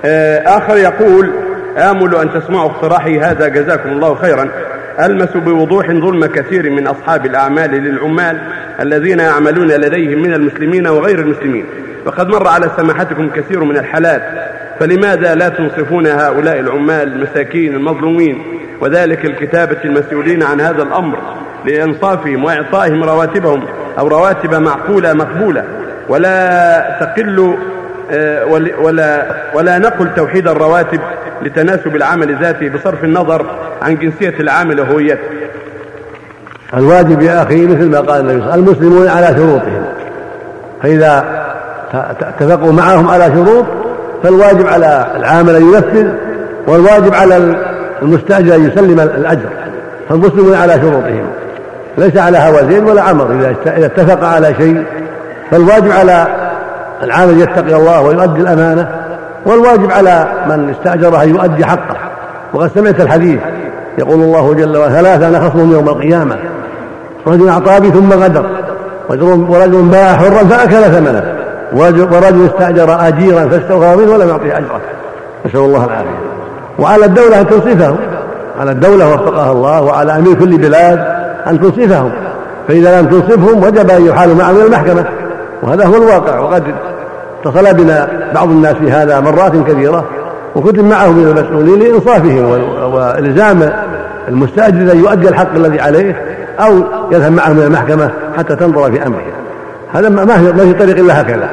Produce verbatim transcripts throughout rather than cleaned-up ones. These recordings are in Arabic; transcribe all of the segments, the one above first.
آخر يقول: آمل أن تسمعوا اقتراحي هذا جزاكم الله خيرا. ألمس بوضوح ظلم كثير من أصحاب الأعمال للعمال الذين يعملون لديهم من المسلمين وغير المسلمين، وقد مر على سماحتكم كثير من الحالات، فلماذا لا تنصفون هؤلاء العمال المساكين المظلومين، وذلك الكتابة المسؤولين عن هذا الأمر لإنصافهم وإعطائهم رواتبهم أو رواتب معقولة مقبولة، ولا تقل ولا, ولا نقل توحيد الرواتب لتناسب العمل ذاته بصرف النظر عن جنسية العامل وهويته. الواجب يا أخي مثل ما قال النبي صلى الله عليه وسلم: المسلمون على شروطهم، فإذا اتفقوا معهم على شروط فالواجب على العامل أن ينفذ، والواجب على المستأجر أن يسلم الأجر. فالمسلمون على شروطهم ليس على هوى زين ولا عمر. إذا اتفق على شيء فالواجب على العامل يتقي الله ويؤدي الأمانة، والواجب على من استأجره أن يؤدي حقه. وقد سمعت الحديث يقول الله جل وعلا: ثلاثة أنا خصمهم يوم القيامة: رجل أعطى بي ثم غدر، ورجل باع حرا فأكل ثمنه، ورجل استأجر أجيرا فاستوفى منه ولم يعطيه أجره. نسأل الله العافية. وعلى الدولة أن تنصفهم، على الدولة وفقها الله وعلى أمير كل بلاد أن تنصفهم، فإذا لم تنصفهم وجب أن يحالوا معهم إلى المحكمة، وهذا هو الواقع. وقد اتصل بنا بعض الناس في هذا مرات كثيرة، وكتب معهم من المسؤولين لإنصافهم وإلزام المستأجر أن يؤدي الحق الذي عليه أو يذهب معهم إلى المحكمة حتى تنظر في أمره. هذا ما في طريق إلا هكذا: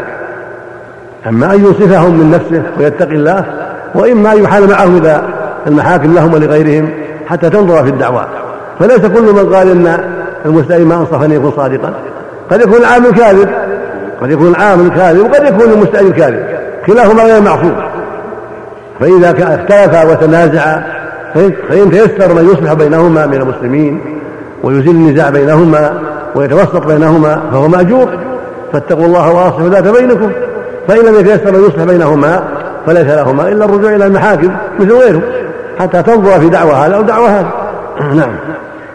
أما أن ينصفهم من نفسه ويتقي الله، وإما أن يحال معهم إلى المحاكم لهم ولغيرهم حتى تنظر في الدعوى. فليس كل من قال إن المستأجر ما أنصف أن يكون صادقا، قد يكون العامل كاذب، قد يكون العامل كاذب، وقد يكون المستأجر كاذب، كلاهما غير معصوم. فإذا اختلفا وتنازعا فإن تيسر من يصلح بينهما من المسلمين ويزيل النزاع بينهما ويتوسط بينهما فهو مأجور. فاتقوا الله وأصلحوا ذات بينكم. فإن لم يتيسر من يصلح بينهما فليس لهما إلا الرجوع إلى المحاكم مثل غيره حتى تنظر في دعوى هذا أو دعوى هذا. نعم.